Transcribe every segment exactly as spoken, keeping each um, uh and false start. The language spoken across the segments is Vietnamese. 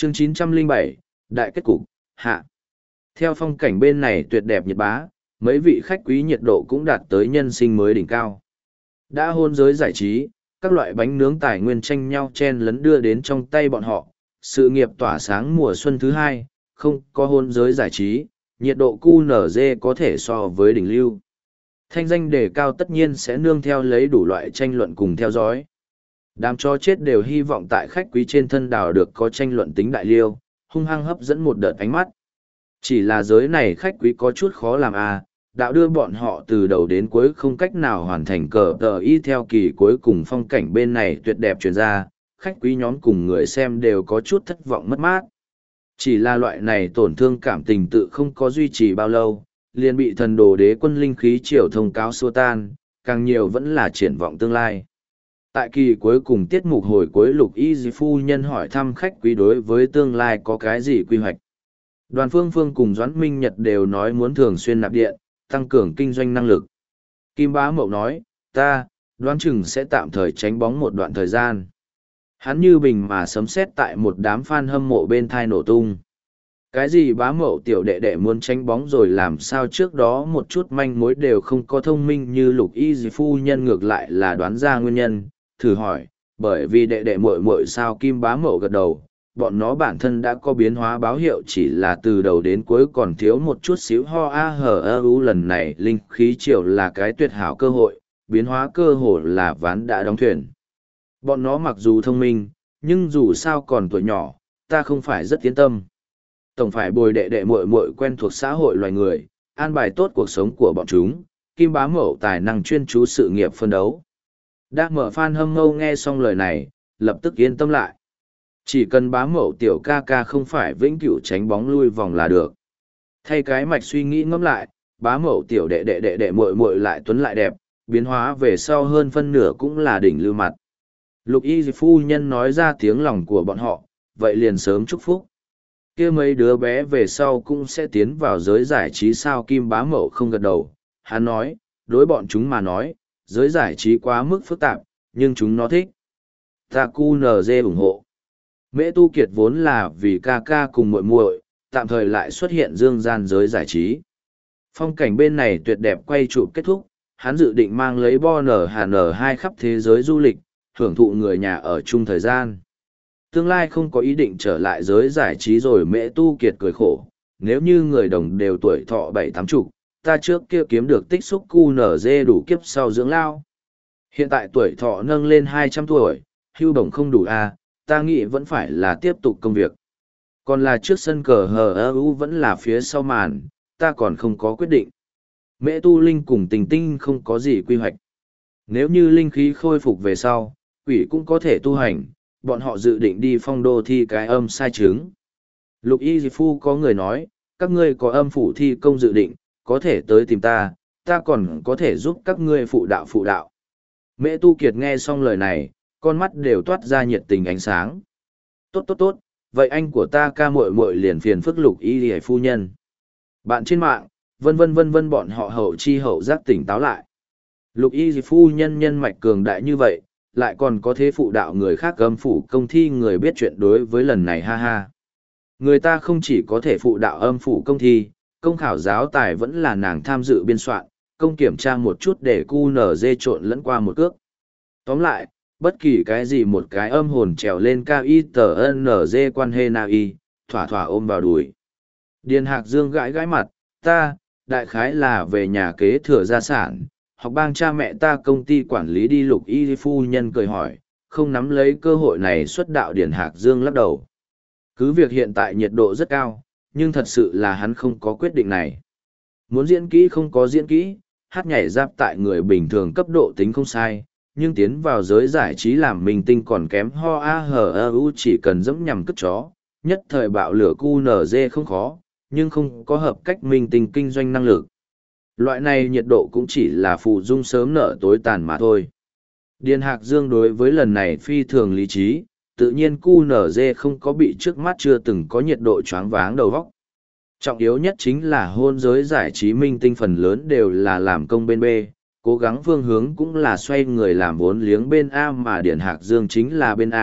Chương chín trăm lẻ bảy, Đại kết cục, hạ. Theo phong cảnh bên này tuyệt đẹp nhiệt bá, mấy vị khách quý nhiệt độ cũng đạt tới nhân sinh mới đỉnh cao. Đã hôn giới giải trí, các loại bánh nướng tài nguyên tranh nhau chen lấn đưa đến trong tay bọn họ, sự nghiệp tỏa sáng mùa xuân thứ hai, không có hôn giới giải trí, nhiệt độ cu nở dê có thể so với đỉnh lưu. Thanh danh đề cao tất nhiên sẽ nương theo lấy đủ loại tranh luận cùng theo dõi. Đám chó chết đều hy vọng tại khách quý trên thân đảo được có tranh luận tính đại liêu, hung hăng hấp dẫn một đợt ánh mắt. Chỉ là giới này khách quý có chút khó làm à, đạo đưa bọn họ từ đầu đến cuối không cách nào hoàn thành cờ tờ y theo kỳ cuối cùng phong cảnh bên này tuyệt đẹp truyền ra, khách quý nhóm cùng người xem đều có chút thất vọng mất mát. Chỉ là loại này tổn thương cảm tình tự không có duy trì bao lâu, liền bị thần đồ đế quân linh khí triều thông cáo xua tan, càng nhiều vẫn là triển vọng tương lai. Tại kỳ cuối cùng tiết mục hồi cuối Lục Y Di phu nhân hỏi thăm khách quý đối với tương lai có cái gì quy hoạch. Đoàn Phương Phương cùng Doãn Minh Nhật đều nói muốn thường xuyên nạp điện, tăng cường kinh doanh năng lực. Kim Bá Mậu nói, ta, đoán chừng sẽ tạm thời tránh bóng một đoạn thời gian. Hắn như bình mà sấm sét tại một đám fan hâm mộ bên thai nổ tung. Cái gì Bá Mậu tiểu đệ đệ muốn tránh bóng rồi làm sao trước đó một chút manh mối đều không có thông minh như Lục Y Di phu nhân ngược lại là đoán ra nguyên nhân, thử hỏi, bởi vì đệ đệ muội muội sao Kim Bá Mậu gật đầu, bọn nó bản thân đã có biến hóa báo hiệu chỉ là từ đầu đến cuối còn thiếu một chút xíu ho a hở ơ u lần này linh khí triều là cái tuyệt hảo cơ hội, biến hóa cơ hội là ván đã đóng thuyền. Bọn nó mặc dù thông minh, nhưng dù sao còn tuổi nhỏ, ta không phải rất yên tâm. Tổng phải bồi đệ đệ muội muội quen thuộc xã hội loài người, an bài tốt cuộc sống của bọn chúng, Kim Bá Mậu tài năng chuyên chú sự nghiệp phân đấu. Đã mở fan hâm mâu nghe xong lời này, lập tức yên tâm lại. Chỉ cần Bá Mậu tiểu ca ca không phải vĩnh cửu tránh bóng lui vòng là được. Thay cái mạch suy nghĩ ngẫm lại, Bá Mậu tiểu đệ đệ đệ đệ muội muội lại tuấn lại đẹp, biến hóa về sau hơn phân nửa cũng là đỉnh lưu mặt. Lục Y phu nhân nói ra tiếng lòng của bọn họ, vậy liền sớm chúc phúc. Kia mấy đứa bé về sau cũng sẽ tiến vào giới giải trí sao Kim Bá Mậu không gật đầu. Hắn nói, đối bọn chúng mà nói, giới giải trí quá mức phức tạp, nhưng chúng nó thích. Ta cu nờ dê ủng hộ. Mễ Tu Kiệt vốn là vì ca ca cùng muội muội, tạm thời lại xuất hiện dương gian giới giải trí. Phong cảnh bên này tuyệt đẹp quay chụp kết thúc, hắn dự định mang lấy bo nở hà nở hai khắp thế giới du lịch, hưởng thụ người nhà ở chung thời gian. Tương lai không có ý định trở lại giới giải trí rồi Mễ Tu Kiệt cười khổ, nếu như người đồng đều tuổi thọ bảy tám chục, ta trước kia kiếm được tích xúc cu nở dê đủ kiếp sau dưỡng lao. Hiện tại tuổi thọ nâng lên hai trăm tuổi, hưu bổng không đủ à, ta nghĩ vẫn phải là tiếp tục công việc. Còn là trước sân cờ hờ ơ u vẫn là phía sau màn, ta còn không có quyết định. Mễ Tu Linh cùng Tình Tinh không có gì quy hoạch. Nếu như linh khí khôi phục về sau, quỷ cũng có thể tu hành, bọn họ dự định đi phong đô thi cái âm sai chứng. Lục Y Di Phu có người nói, các ngươi có âm phủ thi công dự định, có thể tới tìm ta, ta còn có thể giúp các ngươi phụ đạo phụ đạo. Mễ Tu Kiệt nghe xong lời này, con mắt đều toát ra nhiệt tình ánh sáng. Tốt tốt tốt, vậy anh của ta ca muội muội liền phiền phức Lục Y Di phu nhân. Bạn trên mạng, vân vân vân vân bọn họ hậu chi hậu giác tỉnh táo lại. Lục Y Di phu nhân nhân mạch cường đại như vậy, lại còn có thế phụ đạo người khác âm phủ công thi người biết chuyện đối với lần này ha ha. Người ta không chỉ có thể phụ đạo âm phủ công thi, công khảo giáo tài vẫn là nàng tham dự biên soạn, công kiểm tra một chút để cu nở dê trộn lẫn qua một cước. Tóm lại, bất kỳ cái gì một cái âm hồn trèo lên cao y tờ nở dê quan hệ nào y, thỏa thỏa ôm vào đùi. Điền Hạc Dương gãi gãi mặt, ta, đại khái là về nhà kế thừa gia sản, học bang cha mẹ ta công ty quản lý đi. Lục Y phu nhân cười hỏi, không nắm lấy cơ hội này xuất đạo. Điền Hạc Dương lắc đầu. Cứ việc hiện tại nhiệt độ rất cao, nhưng thật sự là hắn không có quyết định này. Muốn diễn kỹ không có diễn kỹ, hát nhảy giáp tại người bình thường cấp độ tính không sai, nhưng tiến vào giới giải trí làm minh tinh còn kém ho a hờ ơ u chỉ cần dẫm nhằm cất chó, nhất thời bạo lửa cu nở dê không khó, nhưng không có hợp cách minh tinh kinh doanh năng lực. Loại này nhiệt độ cũng chỉ là phụ dung sớm nở tối tàn mà thôi. Điền Hạc Dương đối với lần này phi thường lý trí, tự nhiên cu nở dê không có bị trước mắt chưa từng có nhiệt độ choáng váng đầu vóc. Trọng yếu nhất chính là hôn giới giải trí minh tinh phần lớn đều là làm công bên B, cố gắng phương hướng cũng là xoay người làm vốn liếng bên A mà Điền Hạc Dương chính là bên A,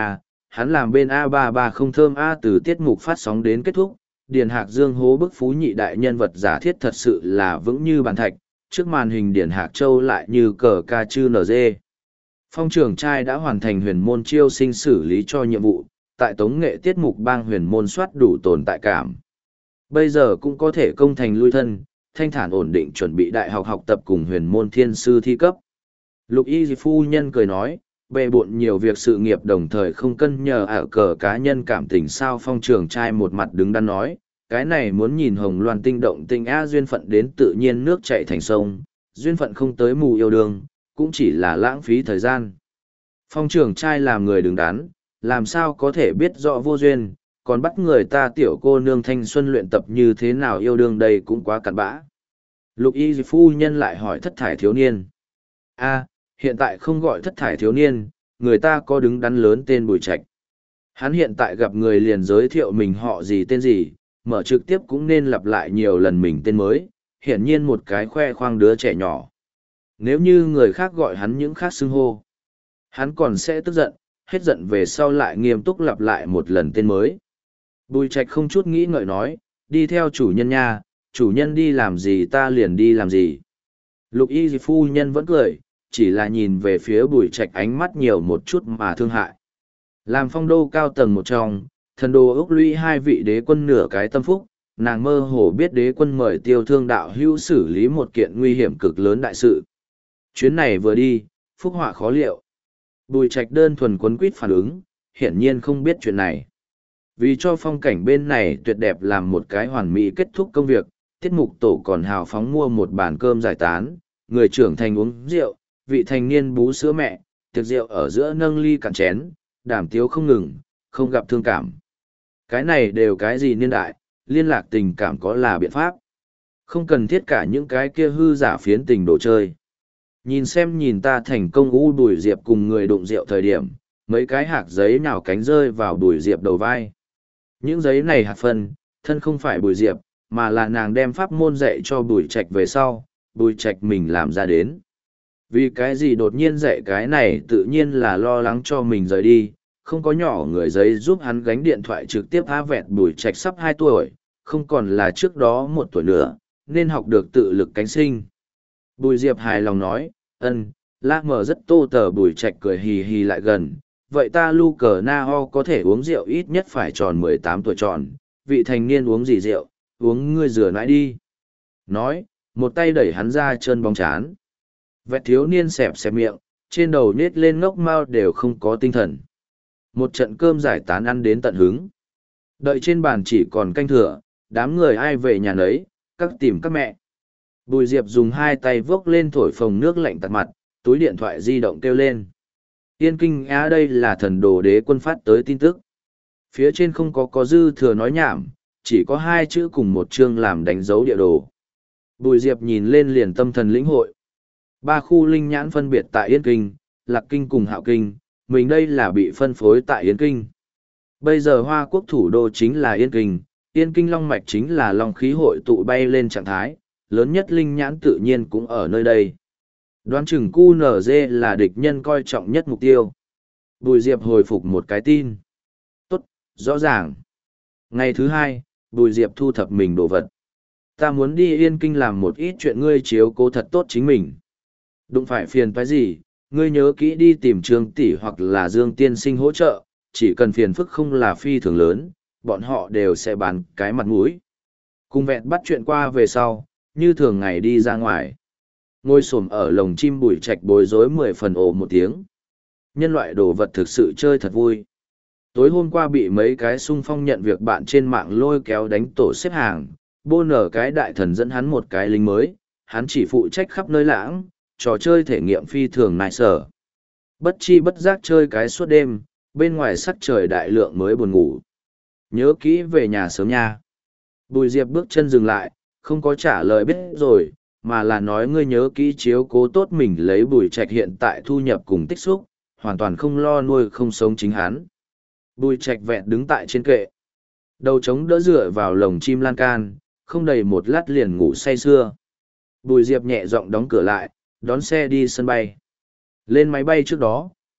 hắn làm bên A ba ba không thơm A từ tiết mục phát sóng đến kết thúc, Điền Hạc Dương hố bức phú nhị đại nhân vật giả thiết thật sự là vững như bàn thạch, trước màn hình Điền Hạc Châu lại như cờ ca chư nở dê. Phong trưởng trai đã hoàn thành huyền môn chiêu sinh xử lý cho nhiệm vụ, tại tống nghệ tiết mục bang huyền môn soát đủ tồn tại cảm. Bây giờ cũng có thể công thành lui thân, thanh thản ổn định chuẩn bị đại học học tập cùng huyền môn thiên sư thi cấp. Lục y phu nhân cười nói, bề bộn nhiều việc sự nghiệp đồng thời không cân nhờ ở cờ cá nhân cảm tình sao. Phong trưởng trai một mặt đứng đắn nói, cái này muốn nhìn hồng loan tinh động tinh a duyên phận đến tự nhiên nước chảy thành sông, duyên phận không tới mù yêu đương, cũng chỉ là lãng phí thời gian. Phong trưởng trai làm người đứng đắn, làm sao có thể biết rõ vô duyên, còn bắt người ta tiểu cô nương thanh xuân luyện tập như thế nào yêu đương đây cũng quá cặn bã. Lục y phu nhân lại hỏi thất thải thiếu niên. A, hiện tại không gọi thất thải thiếu niên, người ta có đứng đắn lớn tên Bùi Trạch. Hắn hiện tại gặp người liền giới thiệu mình họ gì tên gì, mở trực tiếp cũng nên lặp lại nhiều lần mình tên mới, hiển nhiên một cái khoe khoang đứa trẻ nhỏ. Nếu như người khác gọi hắn những khác xưng hô, hắn còn sẽ tức giận, hết giận về sau lại nghiêm túc lặp lại một lần tên mới. Bùi Trạch không chút nghĩ ngợi nói, đi theo chủ nhân nha, chủ nhân đi làm gì ta liền đi làm gì. Lục y phu nhân vẫn cười, chỉ là nhìn về phía Bùi Trạch ánh mắt nhiều một chút mà thương hại. Làm phong đô cao tầng một trong, thần đồ ước lũy hai vị đế quân nửa cái tâm phúc, nàng mơ hồ biết đế quân mời tiêu thương đạo hữu xử lý một kiện nguy hiểm cực lớn đại sự. Chuyến này vừa đi, phúc họa khó liệu. Bùi Trạch đơn thuần quấn quýt phản ứng, hiển nhiên không biết chuyện này. Vì cho phong cảnh bên này tuyệt đẹp làm một cái hoàn mỹ kết thúc công việc, tiết mục tổ còn hào phóng mua một bàn cơm giải tán, người trưởng thành uống rượu, vị thành niên bú sữa mẹ, tiệc rượu ở giữa nâng ly cạn chén, đàm tiếu không ngừng, không gặp thương cảm. Cái này đều cái gì niên đại, liên lạc tình cảm có là biện pháp. Không cần thiết cả những cái kia hư giả phiến tình đồ chơi. Nhìn xem nhìn ta thành công u Bùi Diệp cùng người đụng rượu thời điểm, mấy cái hạt giấy nào cánh rơi vào Bùi Diệp đầu vai. Những giấy này hạt phân, thân không phải Bùi Diệp, mà là nàng đem pháp môn dạy cho Bùi Trạch về sau, Bùi Trạch mình làm ra đến. Vì cái gì đột nhiên dạy cái này tự nhiên là lo lắng cho mình rời đi, không có nhỏ người giấy giúp hắn gánh điện thoại trực tiếp há vẹt Bùi Trạch sắp hai tuổi, không còn là trước đó một tuổi nữa, nên học được tự lực cánh sinh. Bùi Diệp hài lòng nói, ân, la mở rất tô tờ. Bùi Trạch cười hì hì lại gần, vậy ta lu cờ na ho có thể uống rượu ít nhất phải tròn mười tám tuổi tròn, vị thành niên uống gì rượu, uống ngươi rửa nãi đi. Nói, một tay đẩy hắn ra chân bóng chán. Vẹt thiếu niên xẹp xẹp miệng, trên đầu nết lên ngốc mao đều không có tinh thần. Một trận cơm giải tán ăn đến tận hứng. Đợi trên bàn chỉ còn canh thừa, đám người ai về nhà nấy, các tìm các mẹ. Bùi Diệp dùng hai tay vốc lên thổi phồng nước lạnh tạt mặt, túi điện thoại di động kêu lên. Yên kinh á, đây là thần đồ đế quân phát tới tin tức. Phía trên không có có dư thừa nói nhảm, chỉ có hai chữ cùng một chương làm đánh dấu địa đồ. Bùi Diệp nhìn lên liền tâm thần lĩnh hội. Ba khu linh nhãn phân biệt tại Yên Kinh, Lạc Kinh cùng Hạo Kinh, mình đây là bị phân phối tại Yên Kinh. Bây giờ Hoa Quốc thủ đô chính là Yên Kinh, Yên Kinh Long Mạch chính là Long khí hội tụ bay lên trạng thái, lớn nhất linh nhãn tự nhiên cũng ở nơi đây. Đoán chừng cu nở dê là địch nhân coi trọng nhất mục tiêu. Bùi Diệp hồi phục một cái tin. Tốt, rõ ràng. Ngày thứ hai, Bùi Diệp thu thập mình đồ vật. Ta muốn đi Yên Kinh làm một ít chuyện, ngươi chiếu cố thật tốt chính mình. Đụng phải phiền phải gì, ngươi nhớ kỹ đi tìm Trương tỷ hoặc là Dương tiên sinh hỗ trợ, chỉ cần phiền phức không là phi thường lớn, bọn họ đều sẽ bán cái mặt mũi. Cùng vẹn bắt chuyện qua về sau, như thường ngày đi ra ngoài. Ngồi xổm ở lồng chim Bùi Trạch bối rối mười phần ồ một tiếng. Nhân loại đồ vật thực sự chơi thật vui. Tối hôm qua bị mấy cái xung phong nhận việc bạn trên mạng lôi kéo đánh tổ xếp hàng, bô nở cái đại thần dẫn hắn một cái lính mới, hắn chỉ phụ trách khắp nơi lãng, trò chơi thể nghiệm phi thường nại sở. Bất chi bất giác chơi cái suốt đêm, bên ngoài sắc trời đại lượng mới buồn ngủ. Nhớ kỹ về nhà sớm nha. Bùi Diệp bước chân dừng lại, không có trả lời biết rồi, mà là nói ngươi nhớ kỹ chiếu cố tốt mình. Lấy Bùi Trạch hiện tại thu nhập cùng tích xúc, hoàn toàn không lo nuôi không sống chính hắn. Bùi Trạch vẹn đứng tại trên kệ, đầu trống đỡ dựa vào lồng chim lan can, không đầy một lát liền ngủ say sưa. Bùi Diệp nhẹ giọng đóng cửa lại, đón xe đi sân bay. Lên máy bay trước đó,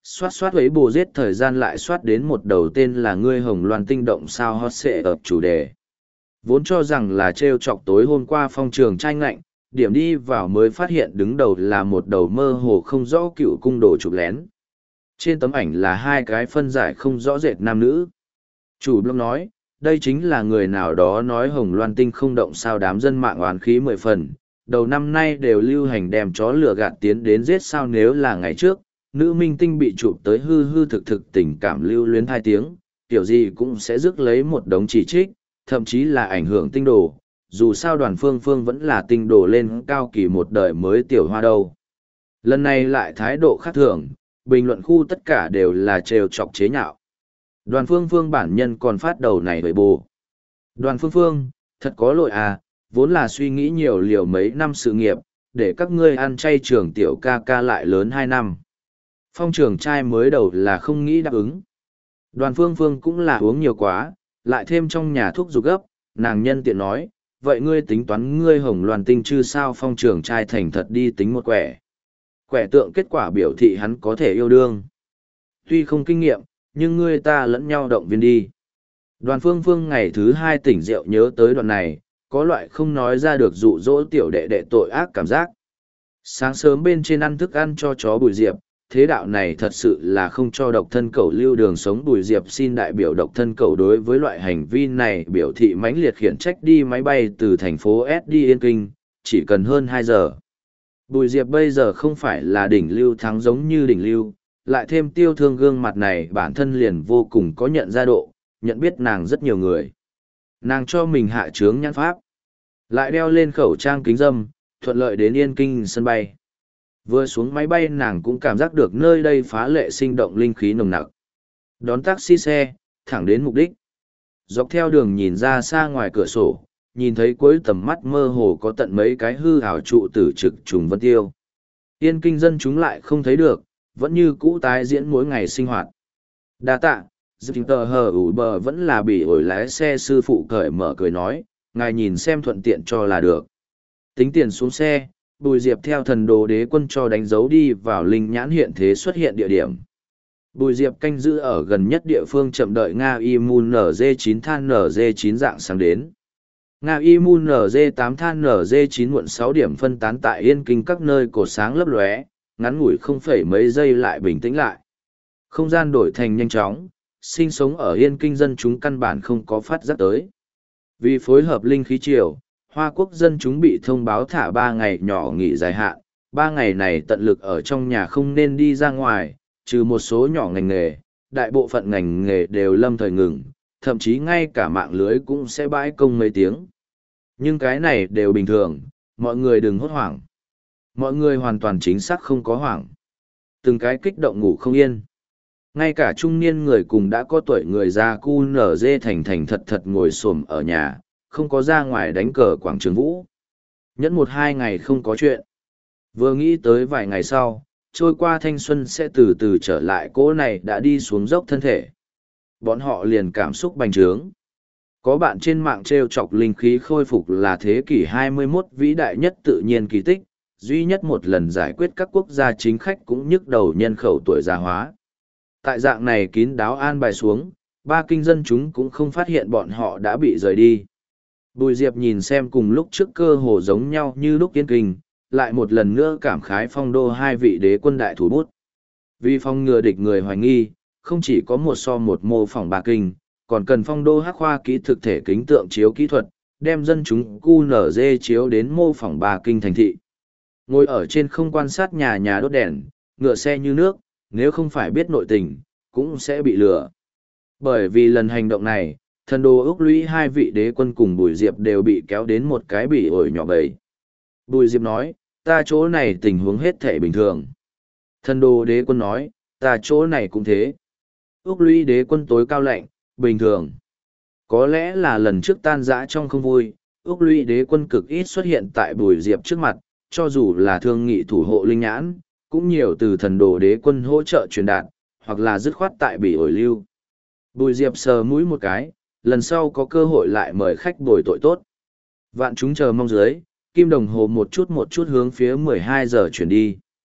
Xoát xoát ấy bồ giết thời gian lại xoát đến một đầu tên là ngươi hồng loan tinh động sao hot sẽ ập chủ đề. Vốn cho rằng là trêu chọc tối hôm qua phong trường trai ngạnh, điểm đi vào mới phát hiện đứng đầu là một đầu mơ hồ không rõ cựu cung đồ chụp lén. Trên tấm ảnh là hai cái phân giải không rõ rệt nam nữ. Chủ blog nói, đây chính là người nào đó nói hồng loan tinh không động sao đám dân mạng oán khí mười phần. Đầu năm nay đều lưu hành đem chó lửa gạt tiến đến giết sao nếu là ngày trước, nữ minh tinh bị chụp tới hư hư thực thực tình cảm lưu luyến hai tiếng, kiểu gì cũng sẽ rước lấy một đống chỉ trích, thậm chí là ảnh hưởng tinh đồ. Dù sao đoàn phương phương vẫn là tinh đồ lên cao kỳ một đời mới tiểu hoa đâu. Lần này lại thái độ khác thường, bình luận khu tất cả đều là trêu chọc chế nhạo. Đoàn phương phương bản nhân còn phát đầu này với bồ. Đoàn phương phương, thật có lỗi à, vốn là suy nghĩ nhiều liều mấy năm sự nghiệp, để các ngươi ăn chay trường tiểu ca ca lại lớn hai năm. Phong trường trai mới đầu là không nghĩ đáp ứng. Đoàn phương phương cũng là uống nhiều quá, lại thêm trong nhà thuốc dục gấp, nàng nhân tiện nói, vậy ngươi tính toán ngươi hồng loan tinh chứ sao phong trường trai thành thật đi tính một quẻ. Quẻ tượng kết quả biểu thị hắn có thể yêu đương. Tuy không kinh nghiệm, nhưng ngươi ta lẫn nhau động viên đi. Đoàn phương phương ngày thứ hai tỉnh rượu nhớ tới đoạn này, có loại không nói ra được dụ dỗ tiểu đệ đệ tội ác cảm giác. Sáng sớm bên trên ăn thức ăn cho chó Bùi Diệp, thế đạo này thật sự là không cho độc thân cẩu lưu đường sống. Bùi Diệp xin đại biểu độc thân cẩu đối với loại hành vi này biểu thị mãnh liệt khiển trách đi máy bay từ thành phố S đi Yên Kinh, chỉ cần hơn hai giờ. Bùi Diệp bây giờ không phải là đỉnh lưu thắng giống như đỉnh lưu, lại thêm tiêu thương gương mặt này bản thân liền vô cùng có nhận ra độ, nhận biết nàng rất nhiều người. Nàng cho mình hạ trướng nhãn pháp, lại đeo lên khẩu trang kính dâm, thuận lợi đến Yên Kinh sân bay. Vừa xuống máy bay nàng cũng cảm giác được nơi đây phá lệ sinh động linh khí nồng nặc. Đón taxi xe, thẳng đến mục đích. Dọc theo đường nhìn ra xa ngoài cửa sổ, nhìn thấy cuối tầm mắt mơ hồ có tận mấy cái hư ảo trụ tử trực trùng vân tiêu. Yên Kinh dân chúng lại không thấy được, vẫn như cũ tái diễn mỗi ngày sinh hoạt. Đa tạ, dịp tờ hờ ủ bờ vẫn là bị ổi lái xe sư phụ cởi mở cười nói, ngài nhìn xem thuận tiện cho là được. Tính tiền xuống xe, Bùi Diệp theo thần đồ đế quân cho đánh dấu đi vào linh nhãn hiện thế xuất hiện địa điểm. Bùi Diệp canh giữ ở gần nhất địa phương chậm đợi Nga Imun en giê chín than en giê chín dạng sáng đến. Nga Imun en giê tám than en giê chín muộn sáu điểm phân tán tại Yên Kinh các nơi cột sáng lấp lóe, ngắn ngủi không phẩy mấy giây lại bình tĩnh lại. Không gian đổi thành nhanh chóng, sinh sống ở Yên Kinh dân chúng căn bản không có phát giác tới. Vì phối hợp linh khí triều, Hoa Quốc dân chúng bị thông báo thả ba ngày nhỏ nghỉ dài hạn, ba ngày này tận lực ở trong nhà không nên đi ra ngoài, trừ một số nhỏ ngành nghề, đại bộ phận ngành nghề đều lâm thời ngừng, thậm chí ngay cả mạng lưới cũng sẽ bãi công mấy tiếng. Nhưng cái này đều bình thường, mọi người đừng hốt hoảng. Mọi người hoàn toàn chính xác không có hoảng. Từng cái kích động ngủ không yên. Ngay cả trung niên người cùng đã có tuổi người già cu nở dê thành thành thật thật ngồi xổm ở nhà, không có ra ngoài đánh cờ quảng trường vũ. Nhẫn một hai ngày không có chuyện. Vừa nghĩ tới vài ngày sau, trôi qua thanh xuân sẽ từ từ trở lại, cỗ này đã đi xuống dốc thân thể. Bọn họ liền cảm xúc bành trướng. Có bạn trên mạng trêu chọc linh khí khôi phục là thế kỷ hai mươi mốt vĩ đại nhất tự nhiên kỳ tích, duy nhất một lần giải quyết các quốc gia chính khách cũng nhức đầu nhân khẩu tuổi già hóa. Tại dạng này kín đáo an bài xuống, ba kinh dân chúng cũng không phát hiện bọn họ đã bị rời đi. Bùi Diệp nhìn xem cùng lúc trước cơ hồ giống nhau như lúc Yên Kinh, lại một lần nữa cảm khái phong đô hai vị đế quân đại thủ bút. Vì phong ngừa địch người hoài nghi, không chỉ có một so một mô phỏng ba kinh, còn cần phong đô hắc khoa kỹ thực thể kính tượng chiếu kỹ thuật, đem dân chúng cu nở dê chiếu đến mô phỏng ba kinh thành thị. Ngồi ở trên không quan sát nhà nhà đốt đèn, ngựa xe như nước, nếu không phải biết nội tình, cũng sẽ bị lừa. Bởi vì lần hành động này, thần đồ ước lũy hai vị đế quân cùng Bùi Diệp đều bị kéo đến một cái bỉ ổi nhỏ bầy. Bùi Diệp nói, ta chỗ này tình huống hết thể bình thường. Thần đồ đế quân nói, ta chỗ này cũng thế. Ước lũy đế quân tối cao lạnh, bình thường. Có lẽ là lần trước tan rã trong không vui, ước lũy đế quân cực ít xuất hiện tại Bùi Diệp trước mặt, cho dù là thương nghị thủ hộ linh nhãn, cũng nhiều từ thần đồ đế quân hỗ trợ truyền đạt, hoặc là dứt khoát tại bỉ ổi lưu. Bùi Diệp sờ mũi một cái, lần sau có cơ hội lại mời khách bồi tội tốt. Vạn chúng chờ mong dưới, kim đồng hồ một chút một chút hướng phía mười hai giờ chuyển đi.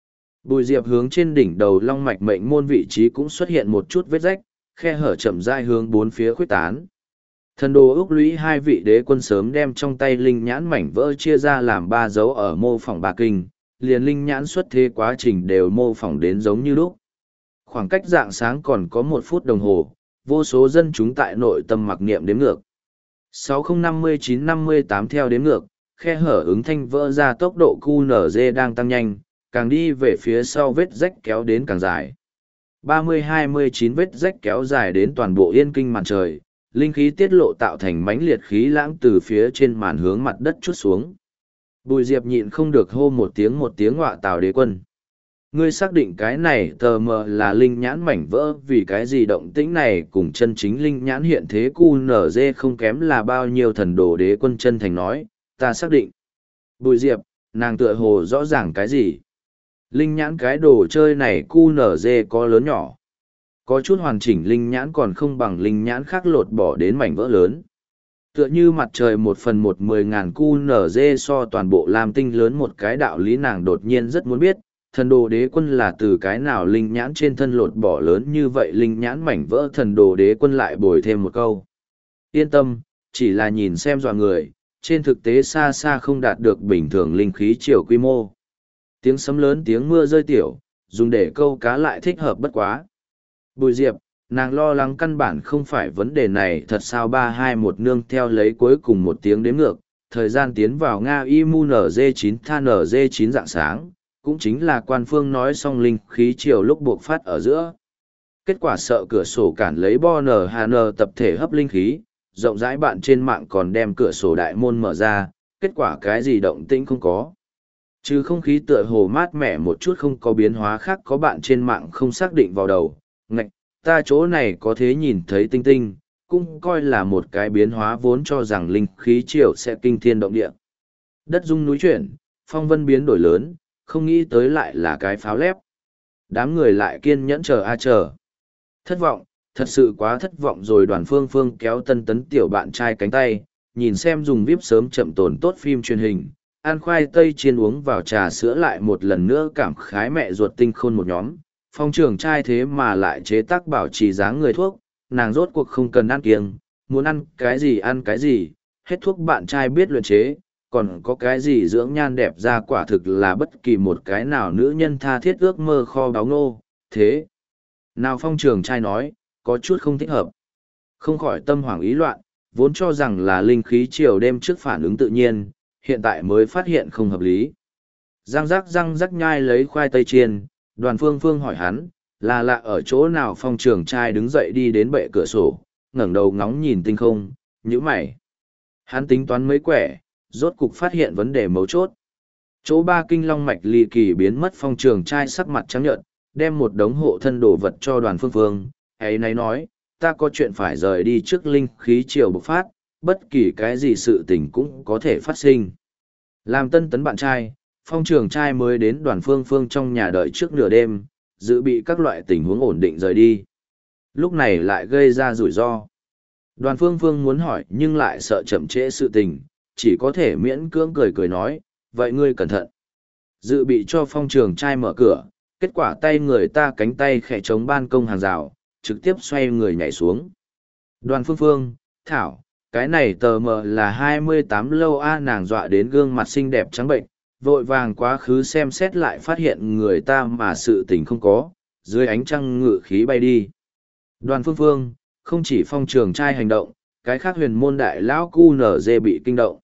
Bùi Diệp hướng trên đỉnh đầu long mạch mệnh môn vị trí cũng xuất hiện một chút vết rách, khe hở chậm rãi hướng bốn phía khuếch tán. Thần đồ ước lũy hai vị đế quân sớm đem trong tay linh nhãn mảnh vỡ chia ra làm ba dấu ở mô phỏng ba kinh, liền linh nhãn xuất thế quá trình đều mô phỏng đến giống như lúc. Khoảng cách dạng sáng còn có một phút đồng hồ, vô số dân chúng tại nội tâm mặc niệm đếm ngược. sáu không năm chín năm tám theo đếm ngược, khe hở ứng thanh vỡ ra tốc độ quy en giê đang tăng nhanh, càng đi về phía sau vết rách kéo đến càng dài. ba mươi hai mươi chín vết rách kéo dài đến toàn bộ yên kinh màn trời, linh khí tiết lộ tạo thành mãnh liệt khí lãng từ phía trên màn hướng mặt đất chút xuống. Bùi Diệp nhịn không được hô một tiếng một tiếng ngọa tào đế quân. Ngươi xác định cái này tờ mờ là linh nhãn mảnh vỡ vì cái gì động tĩnh này cùng chân chính linh nhãn hiện thế quy en giê không kém là bao nhiêu thần đồ đế quân chân thành nói, ta xác định. Bùi Diệp, nàng tựa hồ rõ ràng cái gì? Linh nhãn cái đồ chơi này quy en giê có lớn nhỏ. Có chút hoàn chỉnh linh nhãn còn không bằng linh nhãn khác lột bỏ đến mảnh vỡ lớn. Tựa như mặt trời một phần một mười ngàn quy en giê so toàn bộ lam tinh lớn một cái đạo lý nàng đột nhiên rất muốn biết, thần đồ đế quân là từ cái nào linh nhãn trên thân lột bỏ lớn như vậy linh nhãn mảnh vỡ thần đồ đế quân lại bồi thêm một câu. Yên tâm, chỉ là nhìn xem dọa người, trên thực tế xa xa không đạt được bình thường linh khí chiều quy mô. Tiếng sấm lớn tiếng mưa rơi tiểu, dùng để câu cá lại thích hợp bất quá. Bùi Diệp, nàng lo lắng căn bản không phải vấn đề này thật sao ba hai một nương theo lấy cuối cùng một tiếng đếm ngược, thời gian tiến vào Nga Imu en giê chín than en giê chín dạng sáng, cũng chính là quan phương nói xong linh khí chiều lúc buộc phát ở giữa. Kết quả sợ cửa sổ cản lấy bo nở hà nở tập thể hấp linh khí, rộng rãi bạn trên mạng còn đem cửa sổ đại môn mở ra, kết quả cái gì động tĩnh không có. Chứ không khí tựa hồ mát mẻ một chút không có biến hóa khác có bạn trên mạng không xác định vào đầu, ngạch, ta chỗ này có thế nhìn thấy tinh tinh, cũng coi là một cái biến hóa vốn cho rằng linh khí chiều sẽ kinh thiên động địa. Đất rung núi chuyển, phong vân biến đổi lớn, không nghĩ tới lại là cái pháo lép. Đám người lại kiên nhẫn chờ a chờ. Thất vọng, thật sự quá thất vọng rồi. Đoàn Phương Phương kéo Tân Tấn tiểu bạn trai cánh tay, nhìn xem dùng víp sớm chậm tồn tốt phim truyền hình, ăn khoai tây chiên uống vào trà sữa lại một lần nữa cảm khái mẹ ruột tinh khôn một nhóm. Phong trưởng trai thế mà lại chế tác bảo trì dáng người thuốc, nàng rốt cuộc không cần ăn kiêng, muốn ăn cái gì ăn cái gì, hết thuốc bạn trai biết luyện chế, còn có cái gì dưỡng nhan đẹp ra quả thực là bất kỳ một cái nào nữ nhân tha thiết ước mơ kho báu nô, thế. Nào phong trường trai nói, có chút không thích hợp. Không khỏi tâm hoảng ý loạn, vốn cho rằng là linh khí chiều đêm trước phản ứng tự nhiên, hiện tại mới phát hiện không hợp lý. Răng rắc răng rắc nhai lấy khoai tây chiên, Đoàn Phương Phương hỏi hắn, là lạ ở chỗ nào phong trường trai đứng dậy đi đến bệ cửa sổ, ngẩng đầu ngóng nhìn tinh không, nhíu mày. Hắn tính toán mấy quẻ, rốt cục phát hiện vấn đề mấu chốt. Chỗ ba kinh long mạch ly kỳ biến mất phong trường trai sắc mặt trắng nhợt, đem một đống hộ thân đồ vật cho Đoàn Phương Phương, ấy nấy nói, ta có chuyện phải rời đi trước linh khí chiều bộc phát, bất kỳ cái gì sự tình cũng có thể phát sinh. Làm Tân Tấn bạn trai, phong trường trai mới đến Đoàn Phương Phương trong nhà đợi trước nửa đêm, dự bị các loại tình huống ổn định rời đi. Lúc này lại gây ra rủi ro. Đoàn Phương Phương muốn hỏi nhưng lại sợ chậm trễ sự tình, chỉ có thể miễn cưỡng cười cười nói, vậy ngươi cẩn thận. Dự bị cho phong trường trai mở cửa, kết quả tay người ta cánh tay khẽ chống ban công hàng rào, trực tiếp xoay người nhảy xuống. Đoàn Phương Phương, Thảo, cái này tờ mờ là hai mươi tám lâu a nàng dọa đến gương mặt xinh đẹp trắng bệnh, vội vàng quá khứ xem xét lại phát hiện người ta mà sự tình không có, dưới ánh trăng ngự khí bay đi. Đoàn Phương Phương, không chỉ phong trường trai hành động, cái khác huyền môn đại lão cu nở dê bị kinh động.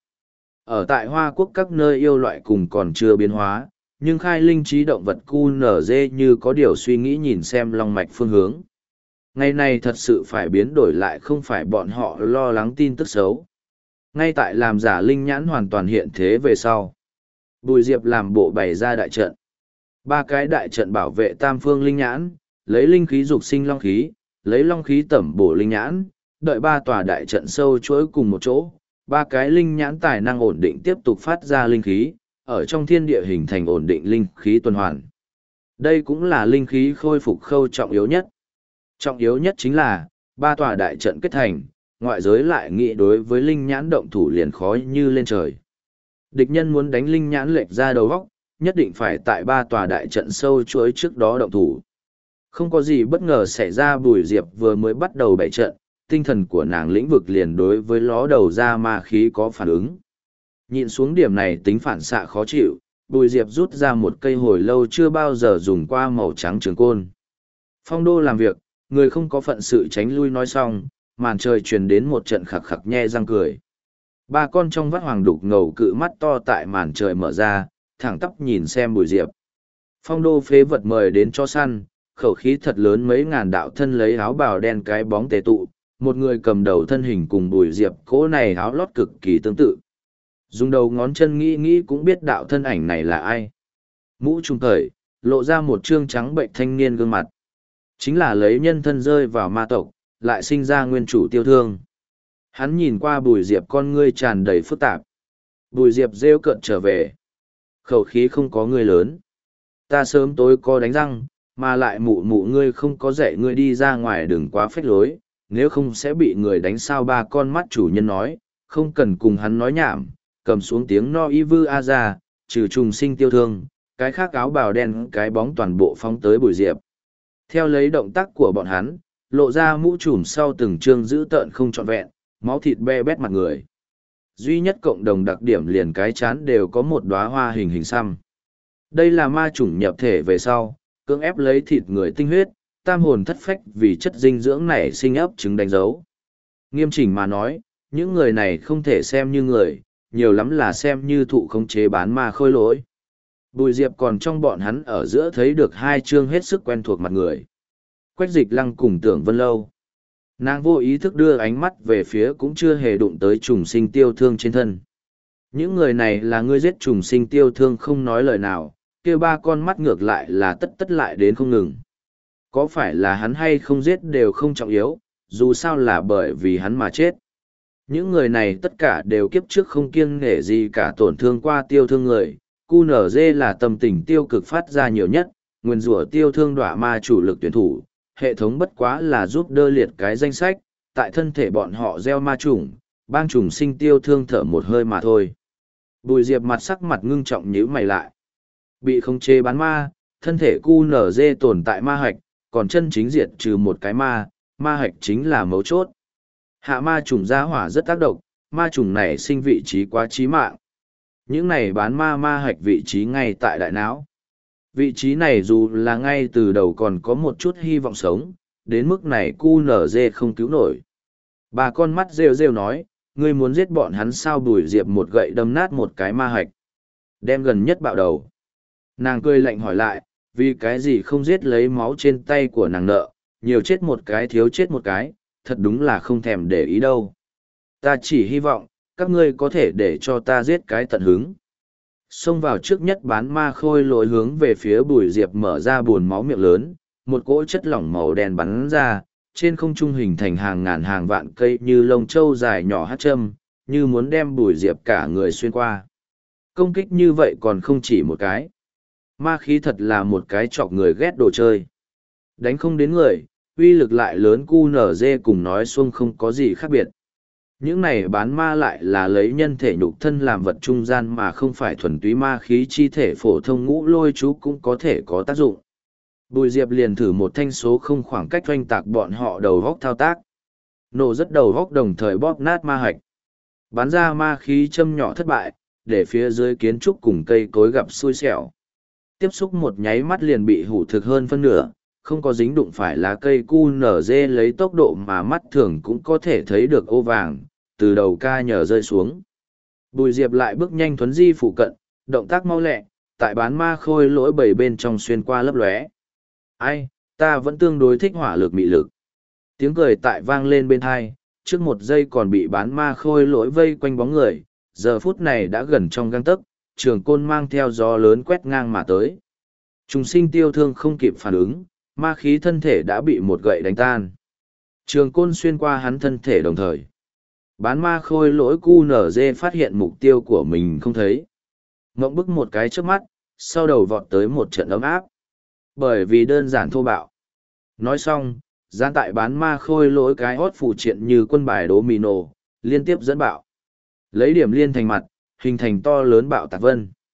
Ở tại Hoa Quốc các nơi yêu loại cùng còn chưa biến hóa, nhưng khai linh trí động vật cu nở dê như có điều suy nghĩ nhìn xem long mạch phương hướng. Ngày này thật sự phải biến đổi lại không phải bọn họ lo lắng tin tức xấu. Ngay tại làm giả linh nhãn hoàn toàn hiện thế về sau. Bùi Diệp làm bộ bày ra đại trận. Ba cái đại trận bảo vệ tam phương linh nhãn, lấy linh khí dục sinh long khí, lấy long khí tẩm bổ linh nhãn, đợi ba tòa đại trận sâu chuỗi cùng một chỗ, ba cái linh nhãn tài năng ổn định tiếp tục phát ra linh khí, ở trong thiên địa hình thành ổn định linh khí tuần hoàn. Đây cũng là linh khí khôi phục khâu trọng yếu nhất. Trọng yếu nhất chính là, ba tòa đại trận kết thành, ngoại giới lại nghĩ đối với linh nhãn động thủ liền khó như lên trời. Địch nhân muốn đánh linh nhãn lệch ra đầu góc, nhất định phải tại ba tòa đại trận sâu chuỗi trước đó động thủ. Không có gì bất ngờ xảy ra, Bùi Diệp vừa mới bắt đầu bày trận, tinh thần của nàng lĩnh vực liền đối với ló đầu ra ma khí có phản ứng. Nhìn xuống điểm này tính phản xạ khó chịu, Bùi Diệp rút ra một cây hồi lâu chưa bao giờ dùng qua màu trắng trường côn. Phong đô làm việc, người không có phận sự tránh lui nói xong, màn trời truyền đến một trận khặc khặc nhe răng cười. Ba con trong vắt hoàng đục ngầu cự mắt to tại màn trời mở ra, thẳng tắp nhìn xem Bùi Diệp. Phong đô phế vật mời đến cho săn, khẩu khí thật lớn, mấy ngàn đạo thân lấy áo bào đen cái bóng tề tụ, một người cầm đầu thân hình cùng Bùi Diệp cỗ này áo lót cực kỳ tương tự. Dùng đầu ngón chân nghĩ nghĩ cũng biết đạo thân ảnh này là ai. Mũ trùng khởi, lộ ra một trương trắng bệnh thanh niên gương mặt. Chính là lấy nhân thân rơi vào ma tộc, lại sinh ra nguyên chủ Tiêu Thương. Hắn nhìn qua Bùi Diệp, con ngươi tràn đầy phức tạp. Bùi Diệp rêu cợt trở về. Khẩu khí không có ngươi lớn. Ta sớm tối có đánh răng, mà lại mụ mụ ngươi không có dạy ngươi đi ra ngoài đừng quá phách lối, nếu không sẽ bị người đánh. Sao ba con mắt chủ nhân nói, không cần cùng hắn nói nhảm, cầm xuống tiếng no y vư a ra, trừ trùng sinh Tiêu Thương, cái khác áo bào đen cái bóng toàn bộ phóng tới Bùi Diệp. Theo lấy động tác của bọn hắn, lộ ra mũ trùm sau từng chương dữ tợn không trọn vẹn, máu thịt be bét mặt người. Duy nhất cộng đồng đặc điểm liền cái chán đều có một đóa hoa hình hình xăm. Đây là ma chủng nhập thể về sau, cưỡng ép lấy thịt người tinh huyết, tam hồn thất phách vì chất dinh dưỡng này sinh ấp trứng đánh dấu. Nghiêm chỉnh mà nói, những người này không thể xem như người, nhiều lắm là xem như thụ khống chế bán ma khôi lỗi. Bùi Diệp còn trong bọn hắn ở giữa thấy được hai chương hết sức quen thuộc mặt người. Quách Dịch Lăng cùng Tưởng Vân Lâu. Nàng vô ý thức đưa ánh mắt về phía cũng chưa hề đụng tới trùng sinh Tiêu Thương trên thân. Những người này là ngươi giết trùng sinh Tiêu Thương không nói lời nào, kia ba con mắt ngược lại là tất tất lại đến không ngừng. Có phải là hắn hay không giết đều không trọng yếu, dù sao là bởi vì hắn mà chết. Những người này tất cả đều kiếp trước không kiêng nể gì cả tổn thương qua Tiêu Thương người. Q N G là tâm tình tiêu cực phát ra nhiều nhất, nguyên rủa Tiêu Thương đọa ma chủ lực tuyển thủ, hệ thống bất quá là giúp đơ liệt cái danh sách, tại thân thể bọn họ gieo ma trùng, bang trùng sinh Tiêu Thương thở một hơi mà thôi. Bùi Diệp mặt sắc mặt ngưng trọng nhíu mày lại. Bị khống chế bán ma, thân thể Q N G tồn tại ma hạch, còn chân chính diệt trừ một cái ma, ma hạch chính là mấu chốt. Hạ ma trùng gia hỏa rất tác động, ma trùng này sinh vị trí quá chí mạng. Những này bán ma ma hạch vị trí ngay tại đại não. Vị trí này dù là ngay từ đầu còn có một chút hy vọng sống, đến mức này Q N G không cứu nổi. Bà con mắt rêu rêu nói, ngươi muốn giết bọn hắn sao? Bùi Diệp một gậy đâm nát một cái ma hạch. Đem gần nhất bạo đầu. Nàng cười lạnh hỏi lại, vì cái gì không giết lấy máu trên tay của nàng nợ, nhiều chết một cái thiếu chết một cái, thật đúng là không thèm để ý đâu. Ta chỉ hy vọng, các ngươi có thể để cho ta giết cái tận hứng. Xông vào trước nhất bán ma khôi lỗi hướng về phía Bùi Diệp mở ra buồn máu miệng lớn, một cỗ chất lỏng màu đen bắn ra, trên không trung hình thành hàng ngàn hàng vạn cây như lông trâu dài nhỏ hát châm, như muốn đem Bùi Diệp cả người xuyên qua. Công kích như vậy còn không chỉ một cái. Ma khí thật là một cái chọc người ghét đồ chơi. Đánh không đến người, uy lực lại lớn. Q N G cùng nói xuông không có gì khác biệt. Những này bán ma lại là lấy nhân thể nhục thân làm vật trung gian mà không phải thuần túy ma khí chi thể phổ thông ngũ lôi chú cũng có thể có tác dụng. Bùi Diệp liền thử một thanh số không khoảng cách oanh tạc bọn họ đầu góc thao tác. Nổ rất đầu góc đồng thời bóp nát ma hạch. Bán ra ma khí châm nhỏ thất bại, để phía dưới kiến trúc cùng cây cối gặp xui xẻo. Tiếp xúc một nháy mắt liền bị hủ thực hơn phân nửa, không có dính đụng phải lá cây. Q N G lấy tốc độ mà mắt thường cũng có thể thấy được ô vàng, từ đầu ca nhờ rơi xuống. Bùi Diệp lại bước nhanh thuấn di phụ cận, động tác mau lẹ, tại bán ma khôi lỗi bảy bên trong xuyên qua lấp lóe. Ai, ta vẫn tương đối thích hỏa lực mị lực. Tiếng cười tại vang lên bên hai, trước một giây còn bị bán ma khôi lỗi vây quanh bóng người, giờ phút này đã gần trong gang tấc, trường côn mang theo gió lớn quét ngang mà tới. Trùng sinh Tiêu Thương không kịp phản ứng, ma khí thân thể đã bị một gậy đánh tan. Trường côn xuyên qua hắn thân thể đồng thời. Bán ma khôi lỗi Q N G phát hiện mục tiêu của mình không thấy. Ngộng bức một cái trước mắt, sau đầu vọt tới một trận ấm áp. Bởi vì đơn giản thô bạo. Nói xong, gian tại bán ma khôi lỗi cái hót phụ triện như quân bài domino, liên tiếp dẫn bạo. Lấy điểm liên thành mặt, hình thành to lớn bạo tạc vân.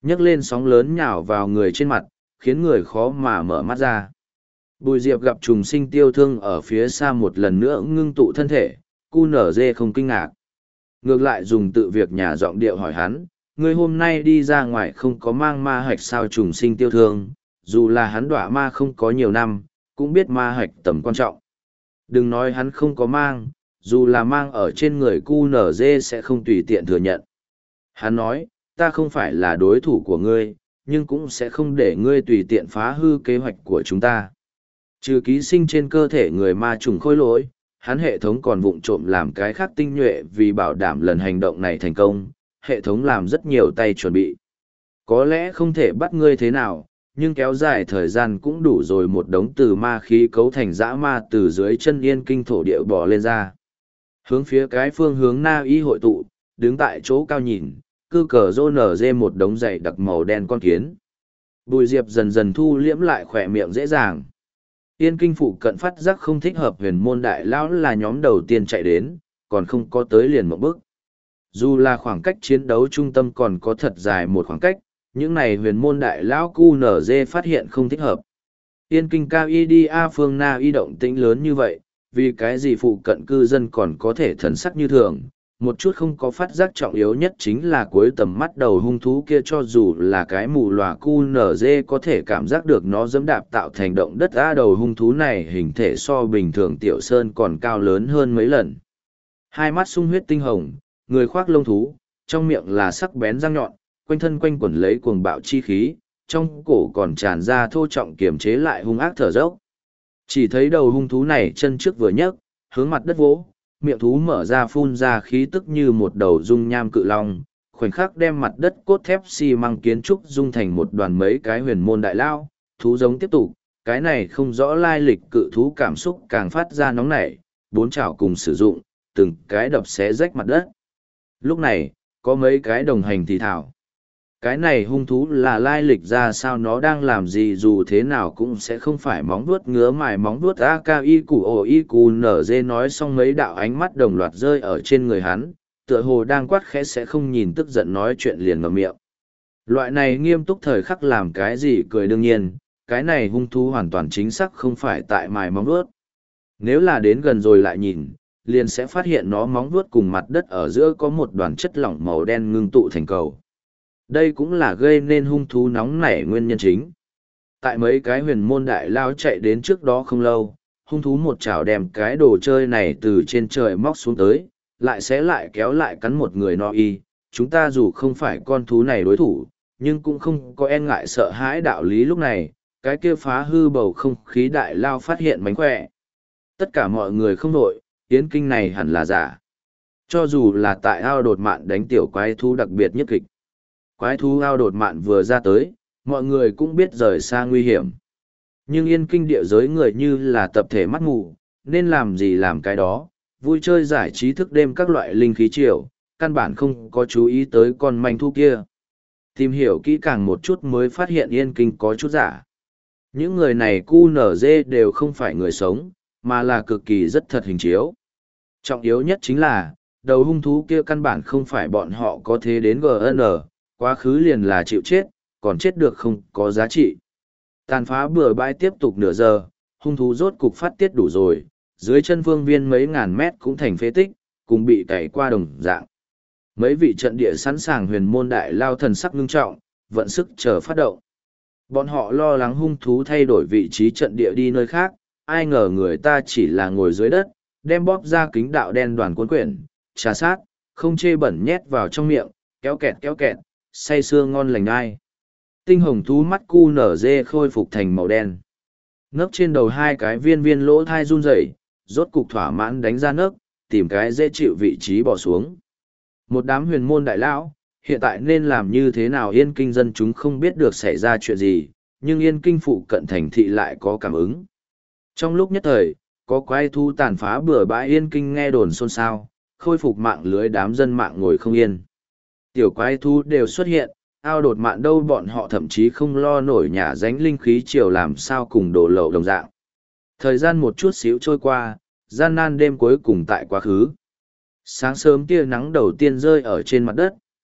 nhấc lên sóng lớn nhào vào người trên mặt, khiến người khó mà mở mắt ra. Bùi Diệp gặp trùng sinh tiêu thương ở phía xa một lần nữa ngưng tụ thân thể, cu nở dê không kinh ngạc. Ngược lại dùng tự việc nhà giọng điệu hỏi hắn, ngươi hôm nay đi ra ngoài không có mang ma hạch sao? Trùng sinh tiêu thương, dù là hắn đọa ma không có nhiều năm, cũng biết ma hạch tầm quan trọng. Đừng nói hắn không có mang, dù là mang ở trên người cu nở dê sẽ không tùy tiện thừa nhận. Hắn nói, ta không phải là đối thủ của ngươi, nhưng cũng sẽ không để ngươi tùy tiện phá hư kế hoạch của chúng ta. Trừ ký sinh trên cơ thể người ma trùng khôi lỗi, hắn hệ thống còn vụng trộm làm cái khác tinh nhuệ vì bảo đảm lần hành động này thành công, hệ thống làm rất nhiều tay chuẩn bị. Có lẽ không thể bắt ngươi thế nào, nhưng kéo dài thời gian cũng đủ rồi. Một đống từ ma khí cấu thành dã ma từ dưới chân Yên Kinh thổ địa bò lên ra. Hướng phía cái phương hướng Na Y hội tụ, đứng tại chỗ cao nhìn, cư cờ rô nở dê một đống dày đặc màu đen con kiến. Bùi Diệp dần dần thu liễm lại khỏe miệng dễ dàng. Yên Kinh phụ cận phát giác không thích hợp, huyền môn đại lão là nhóm đầu tiên chạy đến, còn không có tới liền một bước. Dù là khoảng cách chiến đấu trung tâm còn có thật dài một khoảng cách, những này huyền môn đại lão cu nở dê phát hiện không thích hợp. Yên Kinh cao y đi A phương Na y động tĩnh lớn như vậy, vì cái gì phụ cận cư dân còn có thể thần sắc như thường, một chút không có phát giác. Trọng yếu nhất chính là cuối tầm mắt đầu hung thú kia, cho dù là cái mù lòa cu nở dê có thể cảm giác được nó dẫm đạp tạo thành động đất. A đầu hung thú này hình thể so bình thường tiểu sơn còn cao lớn hơn mấy lần. Hai mắt sung huyết tinh hồng, người khoác lông thú, trong miệng là sắc bén răng nhọn, quanh thân quanh quẩn lấy cuồng bạo chi khí, trong cổ còn tràn ra thô trọng kiềm chế lại hung ác thở dốc. Chỉ thấy đầu hung thú này chân trước vừa nhấc, hướng mặt đất vỗ, miệng thú mở ra phun ra khí tức như một đầu dung nham cự long, khoảnh khắc đem mặt đất cốt thép xi măng kiến trúc dung thành một đoàn mấy cái huyền môn đại lao. Thú giống tiếp tục, cái này không rõ lai lịch cự thú cảm xúc càng phát ra nóng nảy, bốn chảo cùng sử dụng, từng cái đập xé rách mặt đất. Lúc này, có mấy cái đồng hành thì thảo. Cái này hung thú là lai lịch ra sao, nó đang làm gì, dù thế nào cũng sẽ không phải móng vuốt ngứa mài móng vuốt. A K I củ ổ y cù nở dê nói xong, mấy đạo ánh mắt đồng loạt rơi ở trên người hắn, tựa hồ đang quát khẽ sẽ không nhìn tức giận nói chuyện liền ngậm miệng. Loại này nghiêm túc thời khắc làm cái gì cười, đương nhiên, cái này hung thú hoàn toàn chính xác không phải tại mài móng vuốt. Nếu là đến gần rồi lại nhìn, liền sẽ phát hiện nó móng vuốt cùng mặt đất ở giữa có một đoàn chất lỏng màu đen ngưng tụ thành cầu. Đây cũng là gây nên hung thú nóng nảy nguyên nhân chính. Tại mấy cái huyền môn đại lao chạy đến trước đó không lâu, hung thú một chảo đem cái đồ chơi này từ trên trời móc xuống tới, lại sẽ lại kéo lại cắn một người no y. Chúng ta dù không phải con thú này đối thủ, nhưng cũng không có e ngại sợ hãi đạo lý. Lúc này, cái kia phá hư bầu không khí đại lao phát hiện mánh khỏe. Tất cả mọi người không nội, Yến Kinh này hẳn là giả. Cho dù là tại ao đột mạn đánh tiểu quái thú đặc biệt nhất kịch. Quái thú ao đột mạn vừa ra tới, mọi người cũng biết rời xa nguy hiểm. Nhưng Yên Kinh địa giới người như là tập thể mắt mù, nên làm gì làm cái đó, vui chơi giải trí thức đêm các loại linh khí triều, căn bản không có chú ý tới con manh thu kia. Tìm hiểu kỹ càng một chút mới phát hiện Yên Kinh có chút giả. Những người này cu nở dê đều không phải người sống, mà là cực kỳ rất thật hình chiếu. Trọng yếu nhất chính là, đầu hung thú kia căn bản không phải bọn họ có thế đến giê en, quá khứ liền là chịu chết, còn chết được không có giá trị. Tàn phá bừa bãi tiếp tục nửa giờ, hung thú rốt cục phát tiết đủ rồi, dưới chân vương viên mấy ngàn mét cũng thành phế tích, cùng bị cày qua đồng dạng. Mấy vị trận địa sẵn sàng huyền môn đại lao thần sắc ngưng trọng, vận sức chờ phát động. Bọn họ lo lắng hung thú thay đổi vị trí trận địa đi nơi khác, ai ngờ người ta chỉ là ngồi dưới đất, đem bóp ra kính đạo đen đoàn cuốn quyển, trà sát, không chê bẩn nhét vào trong miệng, kéo kẹt kéo kẹt, say sưa ngon lành ai. Tinh hồng thú mắt cu nở dê khôi phục thành màu đen. Nấc trên đầu hai cái viên viên lỗ thai run rẩy, rốt cục thỏa mãn đánh ra nấc, tìm cái dễ chịu vị trí bỏ xuống. Một đám huyền môn đại lão, hiện tại nên làm như thế nào? Yên Kinh dân chúng không biết được xảy ra chuyện gì, nhưng Yên Kinh phụ cận thành thị lại có cảm ứng. Trong lúc nhất thời, có quái thú tàn phá bừa bãi, Yên Kinh nghe đồn xôn xao, khôi phục mạng lưới, đám dân mạng ngồi không yên. Tiểu quái thú đều xuất hiện, ao đột mạn đâu bọn họ thậm chí không lo nổi nhà ránh linh khí chiều làm sao cùng đổ lậu đồng dạng. Thời gian một chút xíu trôi qua, gian nan đêm cuối cùng tại quá khứ. Sáng sớm tia nắng đầu tiên rơi ở trên mặt đất,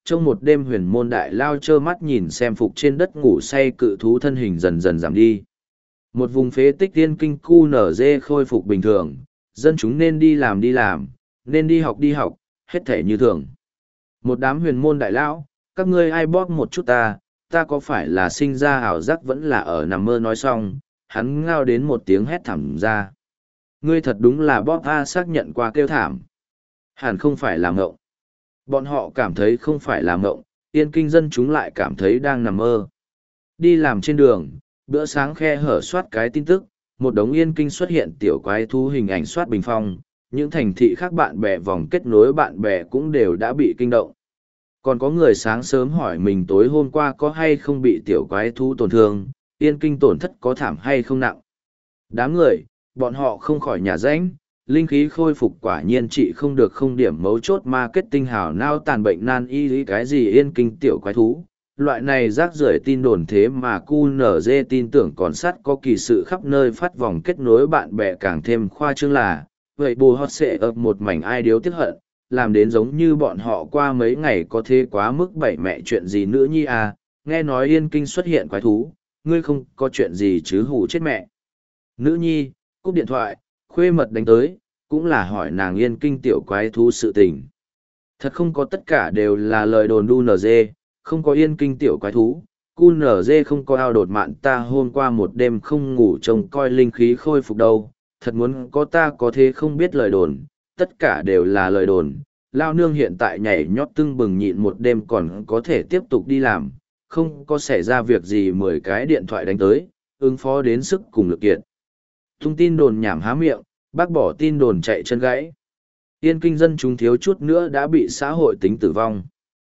Trong một đêm huyền môn đại lao trơ mắt nhìn xem phục trên đất ngủ say cự thú thân hình dần dần giảm đi. Một vùng phế tích tiên kinh cu nở dê khôi phục bình thường, dân chúng nên đi làm đi làm, nên đi học đi học, hết thể như thường. Một đám huyền môn đại lão, các ngươi ai bóp một chút ta, ta có phải là sinh ra ảo giác vẫn là ở nằm mơ nói xong, hắn ngao đến một tiếng hét thảm ra. Ngươi thật đúng là bóp ta xác nhận qua kêu thảm. Hẳn không phải là ngộng. Bọn họ cảm thấy không phải là ngộng, yên kinh dân chúng lại cảm thấy đang nằm mơ. Đi làm trên đường, bữa sáng khe hở soát cái tin tức, một đống yên kinh xuất hiện tiểu quái thú hình ảnh soát bình phong, những thành thị khác bạn bè vòng kết nối bạn bè cũng đều đã bị kinh động. Còn có người sáng sớm hỏi mình tối hôm qua có hay không bị tiểu quái thú tổn thương, yên kinh tổn thất có thảm hay không nặng. Đám người, bọn họ không khỏi nhà rãnh, linh khí khôi phục quả nhiên trị không được không điểm mấu chốt marketing hào nao tàn bệnh nan y lý cái gì yên kinh tiểu quái thú. Loại này rác rưởi tin đồn thế mà cu nở dê tin tưởng còn sắt có kỳ sự khắp nơi phát vòng kết nối bạn bè càng thêm khoa trương là, vậy bù hot sẽ ập một mảnh ai điếu tiếc hận, làm đến giống như bọn họ qua mấy ngày có thế quá mức bảy mẹ chuyện gì nữa nhi à, nghe nói yên kinh xuất hiện quái thú, ngươi không có chuyện gì chứ hù chết mẹ. Nữ nhi, cúp điện thoại, khuê mật đánh tới, cũng là hỏi nàng yên kinh tiểu quái thú sự tình. Thật không có tất cả đều là lời đồn đu nở dê, không có yên kinh tiểu quái thú, cu nở dê không có ao đột mạn ta hôm qua một đêm không ngủ trông coi linh khí khôi phục đâu, thật muốn có ta có thế không biết lời đồn, tất cả đều là lời đồn. Lao nương hiện tại nhảy nhót tưng bừng nhịn một đêm còn có thể tiếp tục đi làm, không có xảy ra việc gì mười cái điện thoại đánh tới, ứng phó đến sức cùng lực kiện. Tung tin đồn nhảm há miệng, bác bỏ tin đồn chạy chân gãy. Yên kinh dân chúng thiếu chút nữa đã bị xã hội tính tử vong.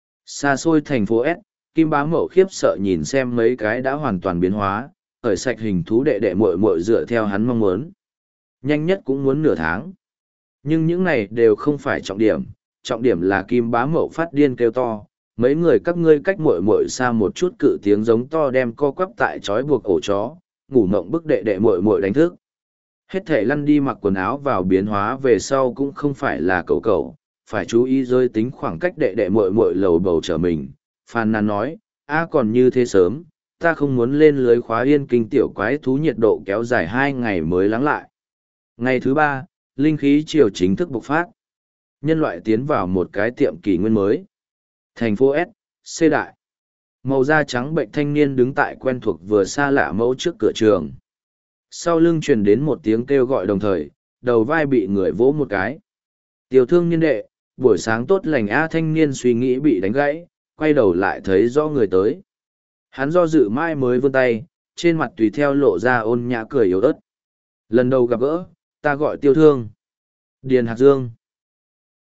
Xa xôi thành phố S, Kim Bá Mậu khiếp sợ nhìn xem mấy cái đã hoàn toàn biến hóa, khởi sạch hình thú đệ đệ muội muội dựa theo hắn mong muốn. Nhanh nhất cũng muốn nửa tháng. Nhưng những này đều không phải trọng điểm, trọng điểm là Kim Bá Mậu phát điên kêu to, mấy người các ngươi cách muội muội xa một chút cự tiếng giống to đem co quắp tại trói buộc ổ chó, ngủ mộng bức đệ đệ muội muội đánh thức. Hết thể lăn đi mặc quần áo vào biến hóa về sau cũng không phải là cầu cầu, phải chú ý rơi tính khoảng cách đệ đệ muội muội lầu bầu trở mình. Phan Nan nói, a còn như thế sớm, ta không muốn lên lưới khóa yên kinh tiểu quái thú nhiệt độ kéo dài hai ngày mới lắng lại. Ngày thứ ba, linh khí triều chính thức bộc phát. Nhân loại tiến vào một cái tiệm kỷ nguyên mới. Thành phố S, C đại. Màu da trắng bệnh thanh niên đứng tại quen thuộc vừa xa lạ mẫu trước cửa trường. Sau lưng truyền đến một tiếng kêu gọi đồng thời, đầu vai bị người vỗ một cái. Tiểu thương niên đệ, buổi sáng tốt lành A thanh niên suy nghĩ bị đánh gãy, quay đầu lại thấy rõ người tới. Hắn do dự mãi mới vươn tay, trên mặt tùy theo lộ ra ôn nhã cười yếu ớt. Lần đầu gặp gỡ, ta gọi tiêu thương. Điền Hạc Dương.